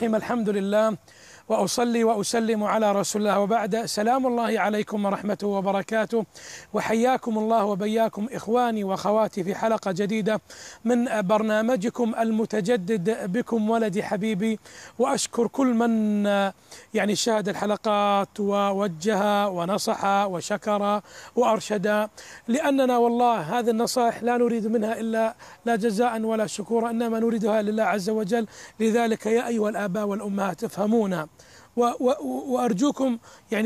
الرحيم. الحمد لله وأصلي وأسلم على رسول الله، وبعد. سلام الله عليكم ورحمته وبركاته، وحياكم الله وبياكم إخواني وأخواتي في حلقة جديدة من برنامجكم المتجدد بكم ولدي حبيبي. وأشكر كل من شاهد الحلقات ووجه ونصح وشكر وأرشد، لأننا والله هذه النصائح لا نريد منها إلا لا جزاء ولا شكورا، إنما نريدها لله عز وجل. لذلك يا أيها الآباء والأمهات افهمونا، وأرجوكم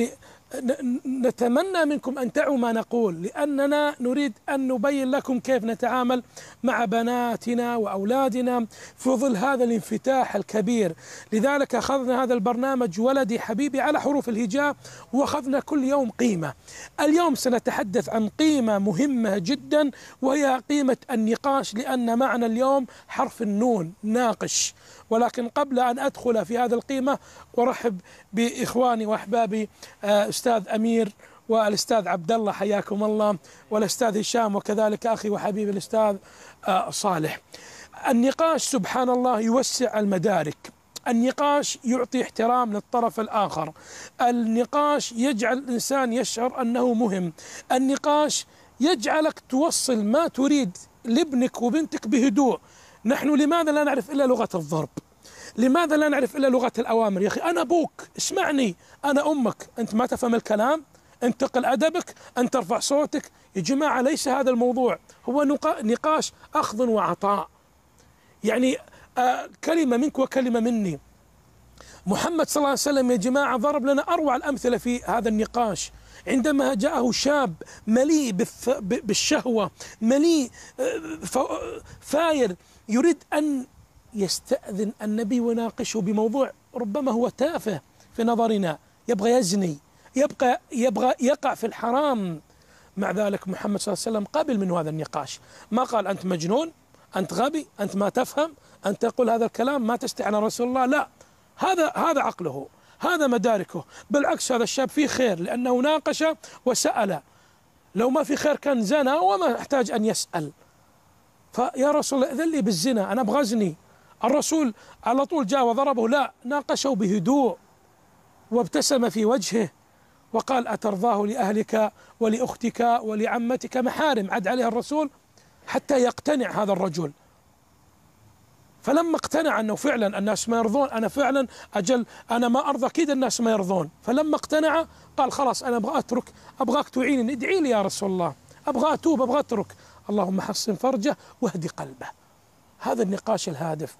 نتمنى منكم أن تعوا ما نقول، لأننا نريد أن نبين لكم كيف نتعامل مع بناتنا وأولادنا في ظل هذا الانفتاح الكبير. لذلك أخذنا هذا البرنامج ولدي حبيبي على حروف الهجاء، وأخذنا كل يوم قيمة. اليوم سنتحدث عن قيمة مهمة جدا، وهي قيمة النقاش، لأن معنى اليوم حرف النون، ناقش. ولكن قبل أن أدخل في هذه القيمة أرحب بإخواني وأحبابي أستاذ أمير والأستاذ عبد الله، حياكم الله، والأستاذ هشام، وكذلك أخي وحبيبي الأستاذ صالح. النقاش سبحان الله يوسع المدارك، النقاش يعطي احترام للطرف الآخر، النقاش يجعل الإنسان يشعر أنه مهم، النقاش يجعلك توصل ما تريد لابنك وبنتك بهدوء. نحن لماذا لا نعرف إلا لغة الضرب؟ لماذا لا نعرف إلا لغة الأوامر؟ يا أخي أنا أبوك، اسمعني، أنا أمك، أنت ما تفهم الكلام؟ انتقل أدبك، أن ترفع صوتك. يا جماعة ليس هذا الموضوع، هو نقاش أخذ وعطاء، كلمة منك وكلمة مني. محمد صلى الله عليه وسلم يا جماعة ضرب لنا أروع الأمثلة في هذا النقاش، عندما جاءه شاب مليء بالشهوة، مليء فاير، يريد أن يستأذن النبي ويناقشه بموضوع ربما هو تافه في نظرنا، يبغى يزني، يبغى يقع في الحرام. مع ذلك محمد صلى الله عليه وسلم قبل منه هذا النقاش، ما قال أنت مجنون، أنت غبي، أنت ما تفهم، أنت تقول هذا الكلام، ما تستحي على رسول الله. لا، هذا عقله، هذا مداركه. بالعكس هذا الشاب فيه خير، لأنه ناقش وسأل. لو ما في خير كان زنا وما احتاج أن يسأل. فيا رسول الله إذن لي بالزنا، أنا أبغى أزني. الرسول على طول جاء وضربه؟ لا، ناقشه بهدوء وابتسم في وجهه وقال أترضاه لأهلك ولأختك ولعمتك، محارم عد عليها الرسول حتى يقتنع هذا الرجل. فلما اقتنع أنه فعلا الناس ما يرضون، أنا فعلا أجل أنا ما أرضى، أكيد الناس ما يرضون. فلما اقتنع قال خلاص أنا أبغى أترك، أبغاك تعيني، ادعي لي يا رسول الله، أبغى أتوب، أبغى أترك. اللهم حصن فرجه واهدي قلبه. هذا النقاش الهادف.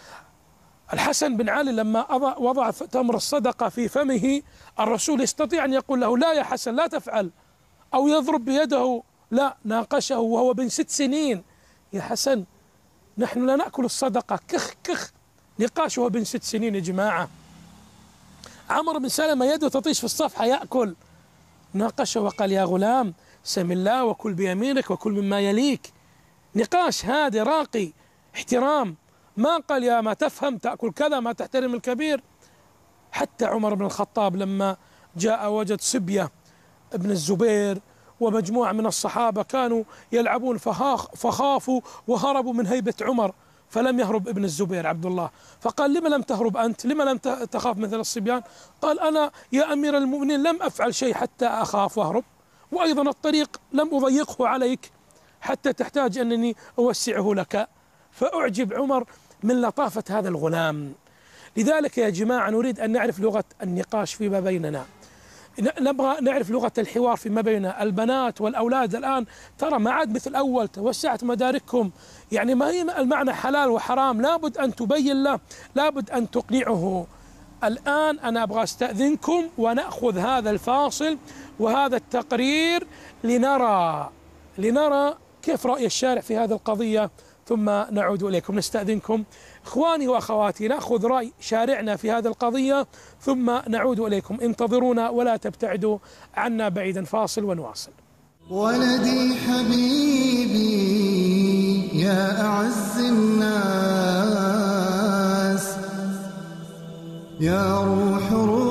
الحسن بن علي لما وضع تمر الصدقة في فمه، الرسول يستطيع أن يقول له لا يا حسن لا تفعل، أو يضرب بيده، لا، ناقشه وهو بن 6 سنين. يا حسن نحن لا نأكل الصدقة، كخ كخ. نقاش وهو بن 6 سنين يا جماعة. عمرو بن سلمة يده تطيش في الصفحة يأكل، ناقشه وقال يا غلام سم الله وكل بيمينك وكل مما يليك. نقاش هادي راقي، احترام، ما قال يا ما تفهم تأكل كذا، ما تحترم الكبير. حتى عمر بن الخطاب لما جاء وجد صبية ابن الزبير ومجموعة من الصحابة كانوا يلعبون فخافوا وهربوا من هيبة عمر، فلم يهرب ابن الزبير عبد الله، فقال لما لم تهرب أنت، لما لم تخاف مثل الصبيان؟ قال أنا يا أمير المؤمنين لم أفعل شيء حتى أخاف وأهرب، وأيضا الطريق لم أضيقه عليك حتى تحتاج أنني أوسعه لك. فأعجب عمر من لطافة هذا الغلام. لذلك يا جماعة نريد أن نعرف لغة النقاش فيما بيننا، نبغى نعرف لغة الحوار فيما بيننا. البنات والأولاد الآن ترى ما عاد مثل أول، توسعت مداركهم، ما هي المعنى حلال وحرام، لابد أن تبين له، لابد أن تقنعه. الآن أنا أبغى أستأذنكم ونأخذ هذا الفاصل وهذا التقرير لنرى كيف رأي الشارع في هذه القضية، ثم نعود إليكم. نستأذنكم إخواني وأخواتي، نأخذ رأي شارعنا في هذه القضية ثم نعود إليكم. انتظرونا ولا تبتعدوا عنا بعيدا، فاصل ونواصل. ولدي حبيبي يا أعز الناس، يا روح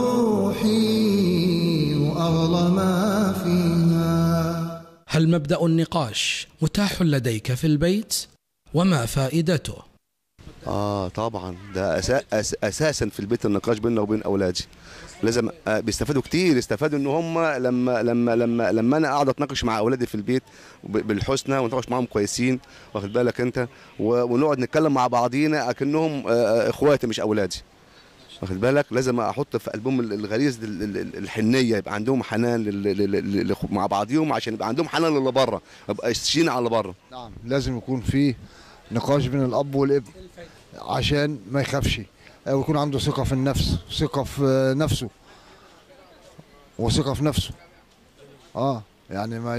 روحي وأغلى ما فيها. هل مبدأ النقاش متاح لديك في البيت؟ وما فائدته؟ طبعا ده اساسا في البيت النقاش بيننا وبين اولادي. لازم بيستفادوا كتير، يستفادوا ان هم لما انا اقعد اتناقش مع اولادي في البيت بالحسنى ونتناقش معاهم كويسين، واخد بالك انت، ونقعد نتكلم مع بعضينا اكنهم اخواتي مش اولادي، واخد بالك. لازم احط في قلبهم الغريزه الحنيه، يبقى عندهم حنان مع بعضيهم، عشان يبقى عندهم حنان للي بره، ما يبقاش شين على بره. نعم، لازم يكون في نقاش بين الاب والابن عشان ما يخافش، ويكون عنده ثقه في النفس، ثقه في نفسه وثقه في نفسه. يعني ما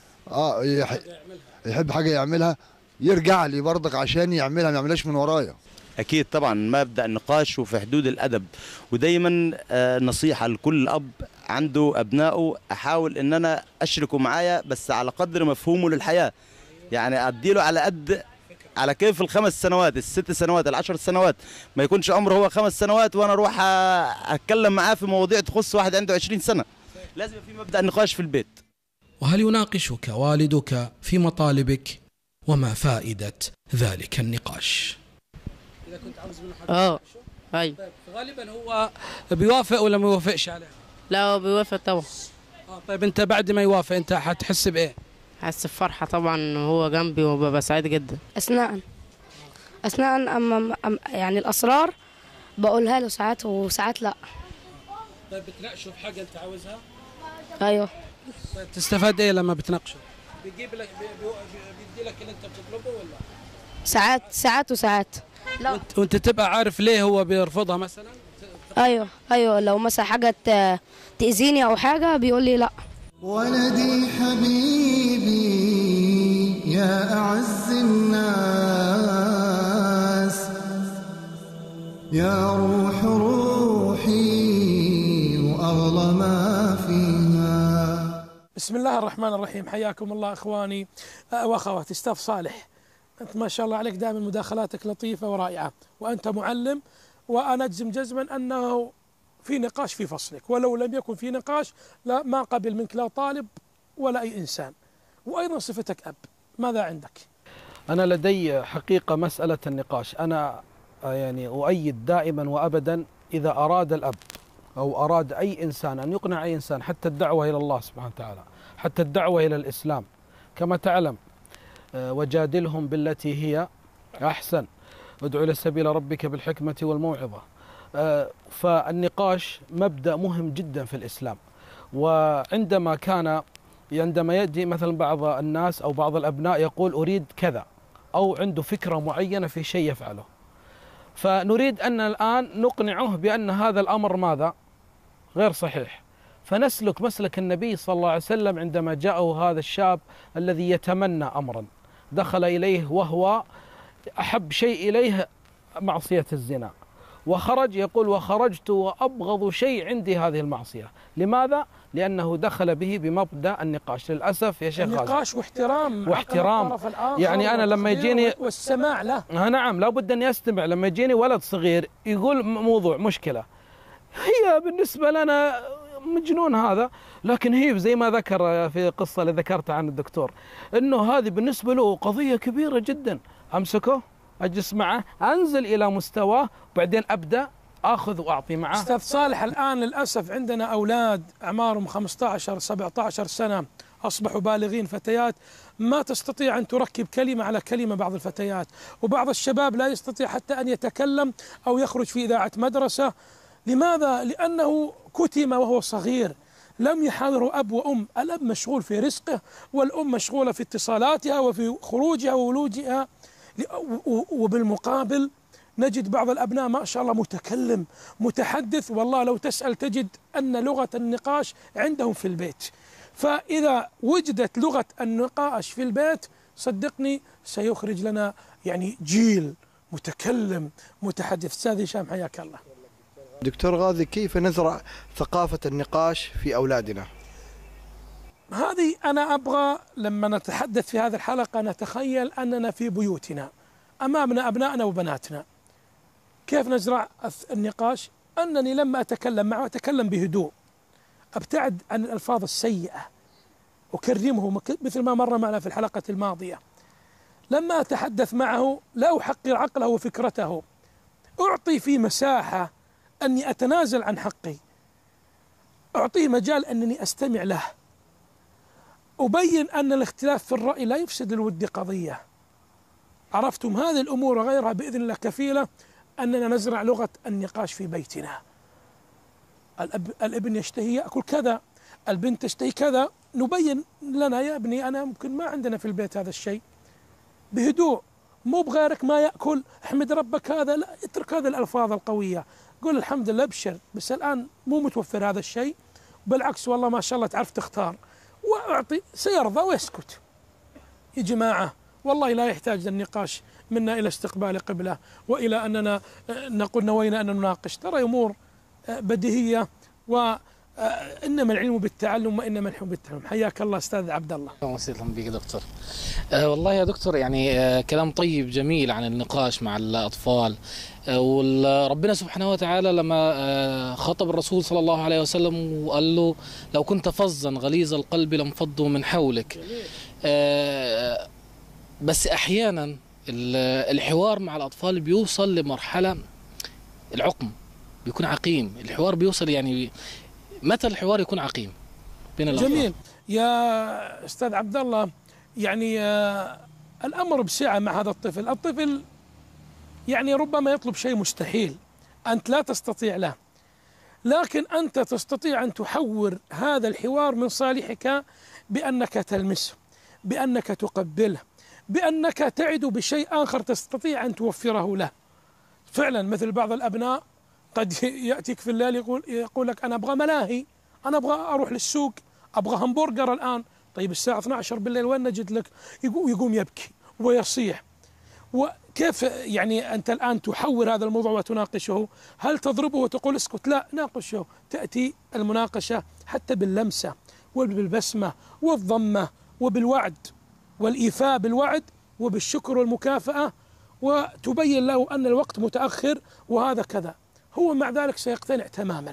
يحب حاجه يعملها يرجع لي برضك عشان يعملها، ما يعملهاش من ورايا. أكيد طبعا مبدأ النقاش وفي حدود الأدب، ودايما نصيحة لكل أب عنده أبنائه، أحاول إن أنا أشركه معايا بس على قدر مفهومه للحياة، يعني أديله على كيف ال5 سنوات ال6 سنوات ال10 سنوات، ما يكونش عمره هو 5 سنوات وأنا أروح أتكلم معاه في مواضيع تخص واحد عنده 20 سنة. لازم في مبدأ النقاش في البيت. وهل يناقشك والدك في مطالبك؟ وما فائدة ذلك النقاش؟ إذا كنت عاوز منه حاجة أي طيب غالبا هو بيوافق ولا ما يوافقش عليها؟ لا هو بيوافق طبعا. طيب أنت بعد ما يوافق أنت هتحس بإيه؟ حس بفرحة طبعا، هو جنبي وببقى سعيد جدا. أثناء يعني الأسرار بقولها له ساعات وساعات لا. طيب بتناقشه في حاجة أنت عاوزها؟ أيوه. طيب تستفاد إيه لما بتناقشه؟ بيجيب لك بيدي لك اللي أنت بتطلبه ولا؟ ساعات وساعات. لا. وأنت تبقى عارف ليه هو بيرفضها مثلا؟ أيوه لو مثلا حاجة تأذيني أو حاجة بيقول لي لا. ولدي حبيبي يا أعز الناس، يا روح روحي وأغلى ما فيها. بسم الله الرحمن الرحيم. حياكم الله إخواني وأخواتي. أستاذ صالح، أنت ما شاء الله عليك دائما مداخلاتك لطيفة ورائعة، وأنت معلم، وأنا أجزم جزما أنه في نقاش في فصلك، ولو لم يكن في نقاش لا ما قبل منك لا طالب ولا أي إنسان. وأيضا صفتك أب، ماذا عندك؟ أنا لدي حقيقة مسألة النقاش، أنا يعني أؤيد دائما وأبدا إذا أراد الأب أو أراد أي إنسان أن يقنع أي إنسان، حتى الدعوة إلى الله سبحانه وتعالى، حتى الدعوة إلى الإسلام كما تعلم، وجادلهم بالتي هي أحسن، ادعو إلى سبيل ربك بالحكمة والموعظة. فالنقاش مبدأ مهم جدا في الإسلام. وعندما يأتي مثلا بعض الناس أو بعض الأبناء يقول أريد كذا، أو عنده فكرة معينة في شيء يفعله، فنريد أن الآن نقنعه بأن هذا الأمر ماذا؟ غير صحيح. فنسلك مسلك النبي صلى الله عليه وسلم عندما جاءه هذا الشاب الذي يتمنى أمرا، دخل إليه وهو أحب شيء إليه معصية الزنا، وخرج يقول وخرجت وأبغض شيء عندي هذه المعصية. لماذا؟ لأنه دخل به بمبدأ النقاش. للأسف يا شيخ النقاش واحترام يعني أنا لما يجيني والسماع له، نعم لابد أن يستمع. لما يجيني ولد صغير يقول موضوع مشكلة، هي بالنسبة لنا مجنون هذا، لكن هي زي ما ذكر في قصة اللي ذكرتها عن الدكتور، أنه هذه بالنسبة له قضية كبيرة جدا، أمسكه أجلس معه أنزل إلى مستواه وبعدين أبدأ أخذ وأعطي معه. أستاذ صالح، الآن للأسف عندنا أولاد أعمارهم 15-17 سنة أصبحوا بالغين، فتيات ما تستطيع أن تركب كلمة على كلمة بعض الفتيات، وبعض الشباب لا يستطيع حتى أن يتكلم أو يخرج في إذاعة مدرسة. لماذا؟ لأنه كتم وهو صغير، لم يحاوره أب وأم. الأب مشغول في رزقه، والأم مشغولة في اتصالاتها وفي خروجها وولوجها. وبالمقابل نجد بعض الأبناء ما شاء الله متكلم متحدث، والله لو تسأل تجد أن لغة النقاش عندهم في البيت. فإذا وجدت لغة النقاش في البيت صدقني سيخرج لنا يعني جيل متكلم متحدث. أستاذ هشام حياك الله. دكتور غازي، كيف نزرع ثقافة النقاش في أولادنا؟ هذه أنا أبغى لما نتحدث في هذه الحلقة نتخيل أننا في بيوتنا أمامنا أبنائنا وبناتنا. كيف نزرع النقاش؟ أنني لما أتكلم معه أتكلم بهدوء، أبتعد عن الألفاظ السيئة، أكرمه مثل ما مر معنا في الحلقة الماضية. لما أتحدث معه لا أحقر عقله وفكرته، أعطي في مساحة أني أتنازل عن حقي، أعطيه مجال أنني أستمع له، أبين أن الاختلاف في الرأي لا يفسد الود قضية. عرفتم؟ هذه الأمور وغيرها بإذن الله كفيلة أننا نزرع لغة النقاش في بيتنا. الابن يشتهي يأكل كذا، البنت تشتهي كذا، نبين لنا يا ابني أنا ممكن ما عندنا في البيت هذا الشيء، بهدوء، مو بغيرك ما يأكل احمد ربك هذا، لا، اترك هذه الألفاظ القوية، قول الحمد لله ابشر، بس الآن مو متوفر هذا الشيء، بالعكس والله ما شاء الله تعرف تختار، وأعطي، سيرضى ويسكت. يا جماعة والله لا يحتاج النقاش منا إلى استقبال قبلة وإلى أننا نقول نوينا أن نناقش، ترى أمور بديهية، وإنما العلم بالتعلم وإنما الحلم بالتعلم. حياك الله أستاذ عبد الله. وسهلا بك دكتور. والله يا دكتور يعني كلام طيب جميل عن النقاش مع الأطفال، وربنا سبحانه وتعالى لما خاطب الرسول صلى الله عليه وسلم وقال له لو كنت فظا غليظ القلب لانفضوا من حولك. بس أحيانا الحوار مع الأطفال بيوصل لمرحلة العقم، بيكون عقيم الحوار، بيوصل يعني متى الحوار يكون عقيم بين الأطفال؟ جميل يا أستاذ عبد الله، يعني الأمر بسعة مع هذا الطفل. الطفل يعني ربما يطلب شيء مستحيل أنت لا تستطيع له، لكن أنت تستطيع أن تحور هذا الحوار من صالحك بأنك تلمسه، بأنك تقبله، بأنك تعد بشيء آخر تستطيع أن توفره له. فعلا مثل بعض الأبناء قد يأتيك في الليل يقول لك أنا أبغى ملاهي، أنا أبغى أروح للسوق، أبغى همبرجر الآن. طيب الساعة 12 بالليل وين نجد لك؟ يقوم يبكي ويصيح. وكيف يعني أنت الآن تحور هذا الموضوع وتناقشه؟ هل تضربه وتقول اسكت؟ لا، ناقشه. تأتي المناقشة حتى باللمسة وبالبسمة والضمة وبالوعد والإيفاء بالوعد وبالشكر والمكافأة، وتبين له أن الوقت متأخر وهذا كذا. هو مع ذلك سيقتنع تماما،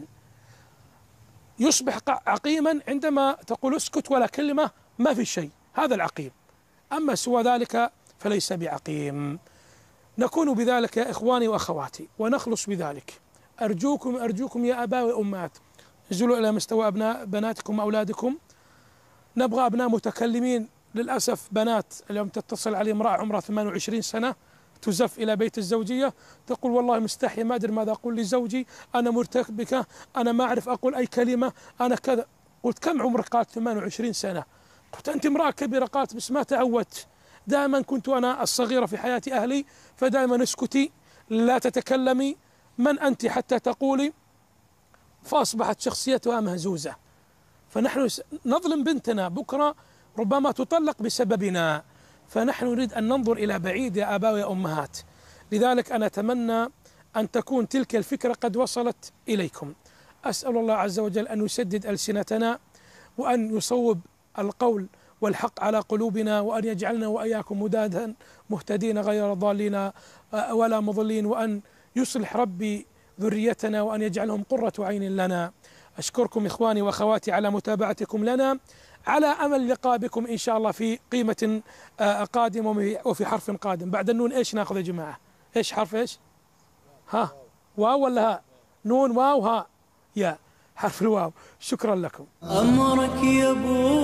يصبح عقيما عندما تقول اسكت ولا كلمة، ما في شيء، هذا العقيم. أما سوى ذلك فليس بعقيم. نكون بذلك يا إخواني وأخواتي ونخلص بذلك. أرجوكم يا آباء وأمهات، انزلوا إلى مستوى أبناء بناتكم وأولادكم. نبغى أبناء متكلمين. للأسف بنات اليوم تتصل علي امرأة عمرها 28 سنة تزف إلى بيت الزوجية، تقول والله مستحية ما أدري ماذا أقول لزوجي، أنا مرتبكة، أنا ما أعرف أقول أي كلمة، أنا كذا. قلت كم عمرك؟ قالت 28 سنة. قلت أنت امرأة كبيرة. قالت بس ما تعودت، دائما كنت أنا الصغيرة في حياة أهلي، فدائما اسكتي لا تتكلمي، من أنت حتى تقولي؟ فأصبحت شخصيتها مهزوزة. فنحن نظلم بنتنا، بكرة ربما تطلق بسببنا، فنحن نريد أن ننظر إلى بعيد يا آباء ويا أمهات. لذلك أنا أتمنى أن تكون تلك الفكرة قد وصلت إليكم. أسأل الله عز وجل أن يسدد ألسنتنا، وأن يصوب القول والحق على قلوبنا، وأن يجعلنا وإياكم هداة مهتدين غير ضالين ولا مضلين، وأن يصلح ربي ذريتنا، وأن يجعلهم قرة عين لنا. أشكركم إخواني وأخواتي على متابعتكم لنا، على أمل لقاء بكم إن شاء الله في قيمة قادمة وفي حرف قادم. بعد النون إيش ناخذ يا جماعة؟ إيش حرف إيش؟ ها، واو ولا ها؟ نون واو ها يا، حرف الواو. شكرا لكم. أمرك يا أبو